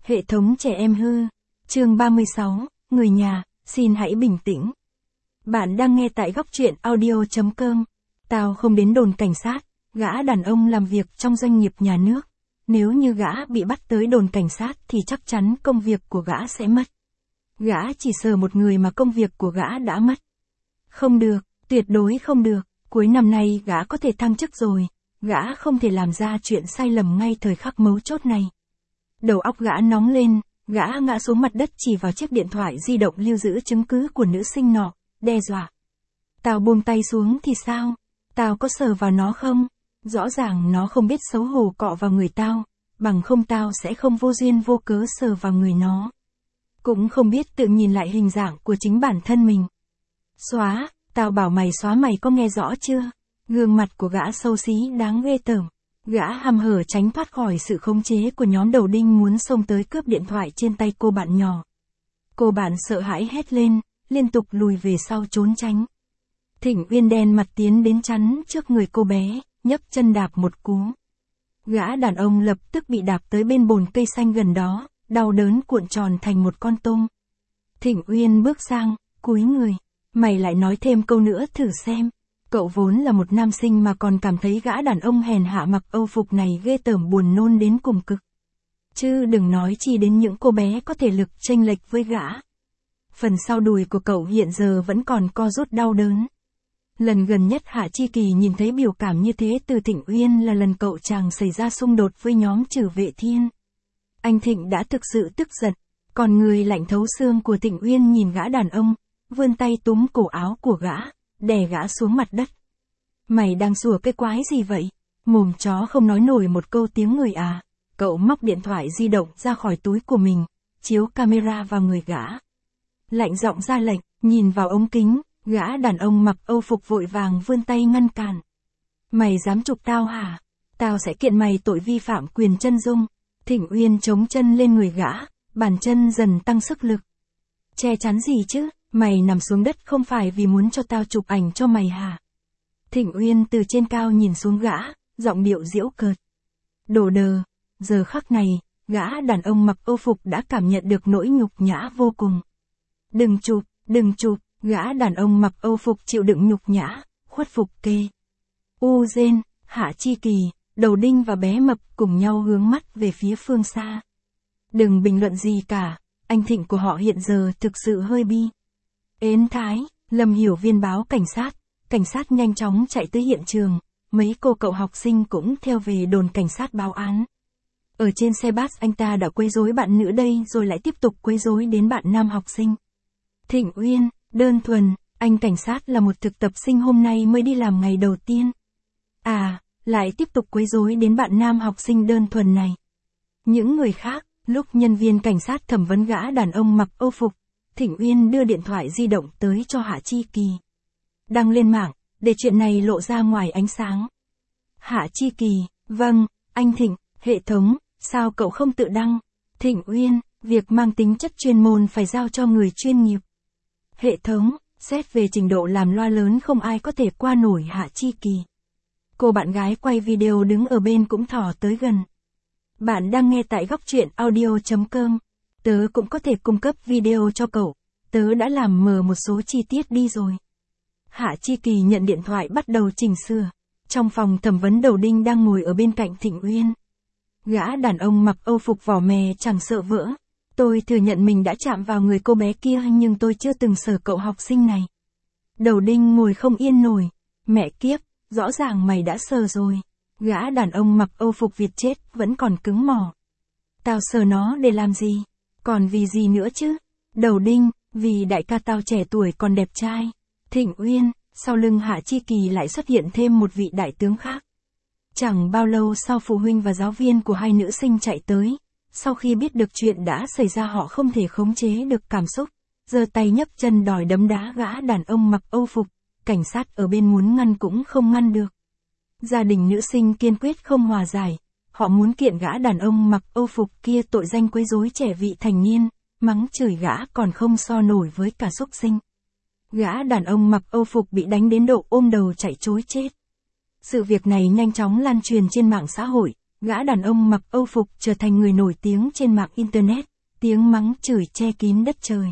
Hệ thống trẻ em hư. Chương 36, người nhà, xin hãy bình tĩnh. Bạn đang nghe tại góc truyện audio.com. Tao không đến đồn cảnh sát, gã đàn ông làm việc trong doanh nghiệp nhà nước. Nếu như gã bị bắt tới đồn cảnh sát thì chắc chắn công việc của gã sẽ mất. Gã chỉ sờ một người mà công việc của gã đã mất. Không được, tuyệt đối không được, cuối năm nay gã có thể thăng chức rồi, gã không thể làm ra chuyện sai lầm ngay thời khắc mấu chốt này. Đầu óc gã nóng lên, gã ngã xuống mặt đất chỉ vào chiếc điện thoại di động lưu giữ chứng cứ của nữ sinh nọ, đe dọa. Tao buông tay xuống thì sao? Tao có sờ vào nó không? Rõ ràng nó không biết xấu hổ cọ vào người tao, bằng không tao sẽ không vô duyên vô cớ sờ vào người nó. Cũng không biết tự nhìn lại hình dạng của chính bản thân mình. Xóa, tao bảo mày xóa, mày có nghe rõ chưa? Gương mặt của gã xấu xí đáng ghê tởm. Gã hăm hở tránh thoát khỏi sự khống chế của nhóm đầu đinh muốn xông tới cướp điện thoại trên tay cô bạn nhỏ. Cô bạn sợ hãi hét lên, liên tục lùi về sau trốn tránh. Thịnh Uyên đen mặt tiến đến chắn trước người cô bé, nhấc chân đạp một cú. Gã đàn ông lập tức bị đạp tới bên bồn cây xanh gần đó, đau đớn cuộn tròn thành một con tôm. Thịnh Uyên bước sang, cúi người. Mày lại nói thêm câu nữa thử xem. Cậu vốn là một nam sinh mà còn cảm thấy gã đàn ông hèn hạ mặc âu phục này ghê tởm buồn nôn đến cùng cực. Chứ đừng nói chi đến những cô bé có thể lực chênh lệch với gã. Phần sau đùi của cậu hiện giờ vẫn còn co rút đau đớn. Lần gần nhất Hạ Chi Kỳ nhìn thấy biểu cảm như thế từ Thịnh Uyên là lần cậu chàng xảy ra xung đột với nhóm Trừ Vệ Thiên. Anh Thịnh đã thực sự tức giận, còn người lạnh thấu xương của Thịnh Uyên nhìn gã đàn ông, vươn tay túm cổ áo của gã, đè gã xuống mặt đất. Mày đang sủa cái quái gì vậy? Mồm chó không nói nổi một câu tiếng người à? Cậu móc điện thoại di động ra khỏi túi của mình, chiếu camera vào người gã. Lạnh giọng ra lệnh, nhìn vào ống kính, gã đàn ông mặc âu phục vội vàng vươn tay ngăn cản. Mày dám chụp tao hả? Tao sẽ kiện mày tội vi phạm quyền chân dung. Thịnh Uyên chống chân lên người gã, bàn chân dần tăng sức lực. Che chắn gì chứ? Mày nằm xuống đất không phải vì muốn cho tao chụp ảnh cho mày hả? Thịnh Uyên từ trên cao nhìn xuống gã, giọng điệu giễu cợt. Đồ đờ, giờ khắc này, gã đàn ông mặc âu phục đã cảm nhận được nỗi nhục nhã vô cùng. Đừng chụp, gã đàn ông mặc âu phục chịu đựng nhục nhã, khuất phục kê. Uzên, Hạ Chi Kỳ, Đầu Đinh và bé mập cùng nhau hướng mắt về phía phương xa. Đừng bình luận gì cả, anh Thịnh của họ hiện giờ thực sự hơi bi. Ến Thái, Lâm Hiểu Viên báo cảnh sát nhanh chóng chạy tới hiện trường, mấy cô cậu học sinh cũng theo về đồn cảnh sát báo án. Ở trên xe bus anh ta đã quấy rối bạn nữ đây rồi lại tiếp tục quấy rối đến bạn nam học sinh. Thịnh Uyên, đơn thuần, anh cảnh sát là một thực tập sinh hôm nay mới đi làm ngày đầu tiên. À, lại tiếp tục quấy rối đến bạn nam học sinh đơn thuần này. Những người khác, lúc nhân viên cảnh sát thẩm vấn gã đàn ông mặc âu phục, Thịnh Uyên đưa điện thoại di động tới cho Hạ Chi Kỳ. Đăng lên mạng, để chuyện này lộ ra ngoài ánh sáng. Hạ Chi Kỳ, vâng, anh Thịnh, hệ thống, sao cậu không tự đăng? Thịnh Uyên, việc mang tính chất chuyên môn phải giao cho người chuyên nghiệp. Hệ thống, xét về trình độ làm loa lớn không ai có thể qua nổi Hạ Chi Kỳ. Cô bạn gái quay video đứng ở bên cũng thò tới gần. Bạn đang nghe tại góc truyện audio.com. Tớ cũng có thể cung cấp video cho cậu. Tớ đã làm mờ một số chi tiết đi rồi. Hạ Chi Kỳ nhận điện thoại bắt đầu chỉnh sửa. Trong phòng thẩm vấn Đầu Đinh đang ngồi ở bên cạnh Thịnh Uyên. Gã đàn ông mặc âu phục vỏ mè chẳng sợ vỡ. Tôi thừa nhận mình đã chạm vào người cô bé kia nhưng tôi chưa từng sờ cậu học sinh này. Đầu Đinh ngồi không yên nổi. Mẹ kiếp, rõ ràng mày đã sờ rồi. Gã đàn ông mặc âu phục Việt chết vẫn còn cứng mỏ. Tao sờ nó để làm gì? Còn vì gì nữa chứ? Đầu Đinh, vì đại ca tao trẻ tuổi còn đẹp trai. Thịnh Uyên, sau lưng Hạ Chi Kỳ lại xuất hiện thêm một vị đại tướng khác. Chẳng bao lâu sau phụ huynh và giáo viên của hai nữ sinh chạy tới. Sau khi biết được chuyện đã xảy ra họ không thể khống chế được cảm xúc. Giơ tay nhấc chân đòi đấm đá gã đàn ông mặc âu phục. Cảnh sát ở bên muốn ngăn cũng không ngăn được. Gia đình nữ sinh kiên quyết không hòa giải. Họ muốn kiện gã đàn ông mặc âu phục kia tội danh quấy rối trẻ vị thành niên, mắng chửi gã còn không so nổi với cả súc sinh. Gã đàn ông mặc âu phục bị đánh đến độ ôm đầu chạy trối chết. Sự việc này nhanh chóng lan truyền trên mạng xã hội, gã đàn ông mặc Âu phục trở thành người nổi tiếng trên mạng Internet, tiếng mắng chửi che kín đất trời.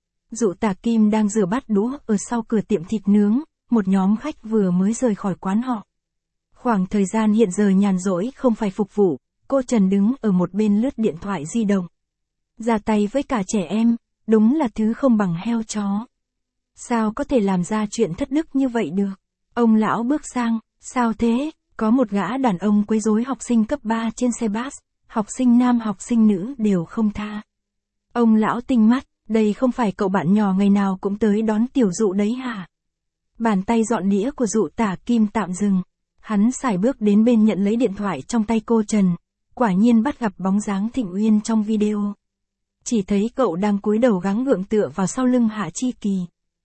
Dụ Tả Kim đang rửa bát đũa ở sau cửa tiệm thịt nướng, một nhóm khách vừa mới rời khỏi quán họ. Khoảng thời gian hiện giờ nhàn rỗi không phải phục vụ, cô Trần đứng ở một bên lướt điện thoại di động. Ra tay với cả trẻ em, đúng là thứ không bằng heo chó. Sao có thể làm ra chuyện thất đức như vậy được? Ông lão bước sang, sao thế? Có một gã đàn ông quấy rối học sinh cấp 3 trên xe bus, học sinh nam học sinh nữ đều không tha. Ông lão tinh mắt, đây không phải cậu bạn nhỏ ngày nào cũng tới đón tiểu Dụ đấy hả? Bàn tay dọn đĩa của Dụ Tả Kim tạm dừng. Hắn sải bước đến bên nhận lấy điện thoại trong tay cô Trần, quả nhiên bắt gặp bóng dáng Thịnh Uyên trong video. Chỉ thấy cậu đang cúi đầu gắng gượng tựa vào sau lưng Hạ Chi Kỳ.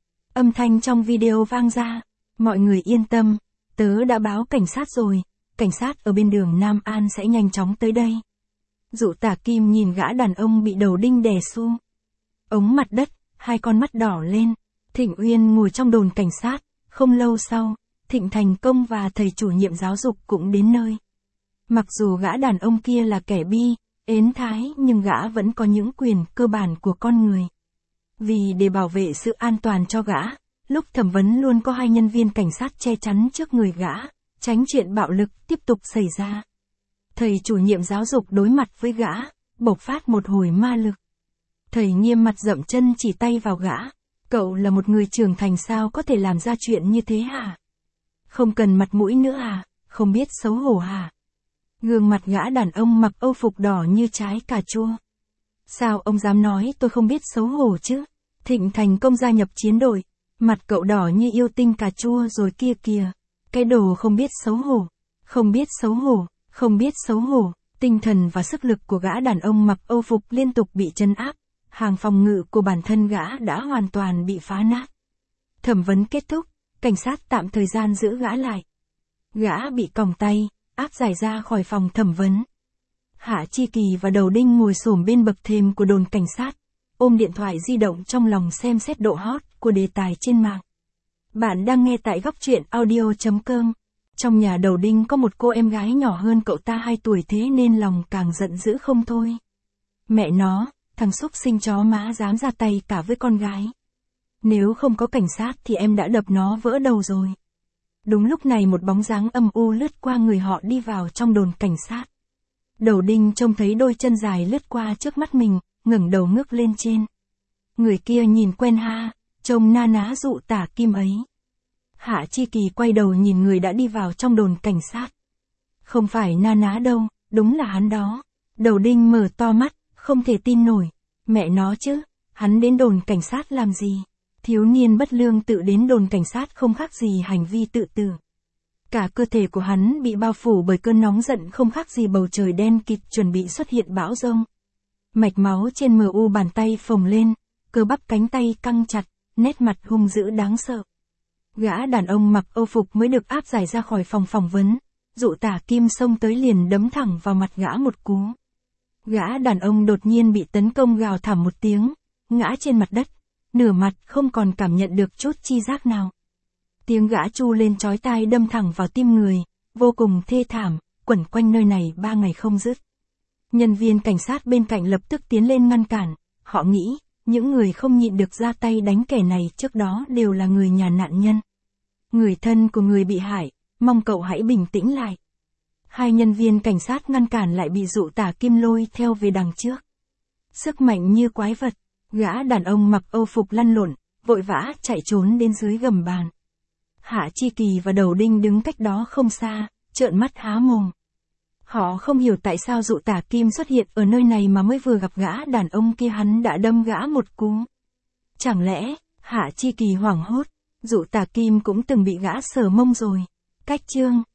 Âm thanh trong video vang ra, mọi người yên tâm, tớ đã báo cảnh sát rồi, cảnh sát ở bên đường Nam An sẽ nhanh chóng tới đây. Dụ Tả Kim nhìn gã đàn ông bị đầu đinh đè xu. Ống mặt đất, hai con mắt đỏ lên. Thịnh Uyên ngồi trong đồn cảnh sát, không lâu sau, Thịnh Thành Công và thầy chủ nhiệm giáo dục cũng đến nơi. Mặc dù gã đàn ông kia là kẻ bi, ến thái nhưng gã vẫn có những quyền cơ bản của con người. Vì để bảo vệ sự an toàn cho gã, lúc thẩm vấn luôn có hai nhân viên cảnh sát che chắn trước người gã, tránh chuyện bạo lực tiếp tục xảy ra. Thầy chủ nhiệm giáo dục đối mặt với gã, bộc phát một hồi ma lực. Thầy nghiêm mặt dậm chân chỉ tay vào gã. Cậu là một người trưởng thành sao có thể làm ra chuyện như thế hả? Không cần mặt mũi nữa à? Không biết xấu hổ hả? Gương mặt gã đàn ông mặc Âu phục đỏ như trái cà chua. Sao ông dám nói tôi không biết xấu hổ chứ? Thịnh Thành Công gia nhập chiến đội. Mặt cậu đỏ như yêu tinh cà chua rồi kia kìa. Cái đồ không biết xấu hổ. Không biết xấu hổ. Không biết xấu hổ. Tinh thần và sức lực của gã đàn ông mặc Âu phục liên tục bị trấn áp. Hàng phòng ngự của bản thân gã đã hoàn toàn bị phá nát. Thẩm vấn kết thúc, cảnh sát tạm thời gian giữ gã lại. Gã bị còng tay, áp giải ra khỏi phòng thẩm vấn. Hạ Chi Kỳ và Đầu Đinh ngồi xổm bên bậc thềm của đồn cảnh sát, ôm điện thoại di động trong lòng xem xét độ hot của đề tài trên mạng. Bạn đang nghe tại góc truyện audio.com. Trong nhà Đầu Đinh có một cô em gái nhỏ hơn cậu ta 2 tuổi thế nên lòng càng giận dữ không thôi. Mẹ nó, thằng xúc sinh chó má dám ra tay cả với con gái. Nếu không có cảnh sát thì em đã đập nó vỡ đầu rồi. Đúng lúc này một bóng dáng âm u lướt qua người họ đi vào trong đồn cảnh sát. Đầu Đinh trông thấy đôi chân dài lướt qua trước mắt mình, ngẩng đầu ngước lên trên. Người kia nhìn quen ha, trông na ná Dụ Tả Kim ấy. Hạ Chi Kỳ quay đầu nhìn người đã đi vào trong đồn cảnh sát. Không phải na ná đâu, đúng là hắn đó. Đầu Đinh mở to mắt, không thể tin nổi. Mẹ nó chứ, hắn đến đồn cảnh sát làm gì? Thiếu niên bất lương tự đến đồn cảnh sát không khác gì hành vi tự tử. Cả cơ thể của hắn bị bao phủ bởi cơn nóng giận không khác gì bầu trời đen kịt chuẩn bị xuất hiện bão giông. Mạch máu trên mu bàn tay phồng lên, cơ bắp cánh tay căng chặt, nét mặt hung dữ đáng sợ. Gã đàn ông mặc Âu phục mới được áp giải ra khỏi phòng phỏng vấn. Dụ Tả Kim xông tới liền đấm thẳng vào mặt gã một cú. Gã đàn ông đột nhiên bị tấn công gào thảm một tiếng, ngã trên mặt đất, nửa mặt không còn cảm nhận được chút chi giác nào. Tiếng gã tru lên chói tai đâm thẳng vào tim người, vô cùng thê thảm, quẩn quanh nơi này 3 ngày không dứt. Nhân viên cảnh sát bên cạnh lập tức tiến lên ngăn cản, họ nghĩ, những người không nhịn được ra tay đánh kẻ này trước đó đều là người nhà nạn nhân. Người thân của người bị hại, mong cậu hãy bình tĩnh lại. Hai nhân viên cảnh sát ngăn cản lại bị Dụ Tả Kim lôi theo về đằng trước. Sức mạnh như quái vật, gã đàn ông mặc Âu phục lăn lộn, vội vã chạy trốn đến dưới gầm bàn. Hạ Chi Kỳ và Đầu Đinh đứng cách đó không xa, trợn mắt há mồm. Họ không hiểu tại sao Dụ Tả Kim xuất hiện ở nơi này mà mới vừa gặp gã đàn ông kia hắn đã đâm gã một cú. Chẳng lẽ, Hạ Chi Kỳ hoảng hốt, Dụ Tả Kim cũng từng bị gã sờ mông rồi. Cách chương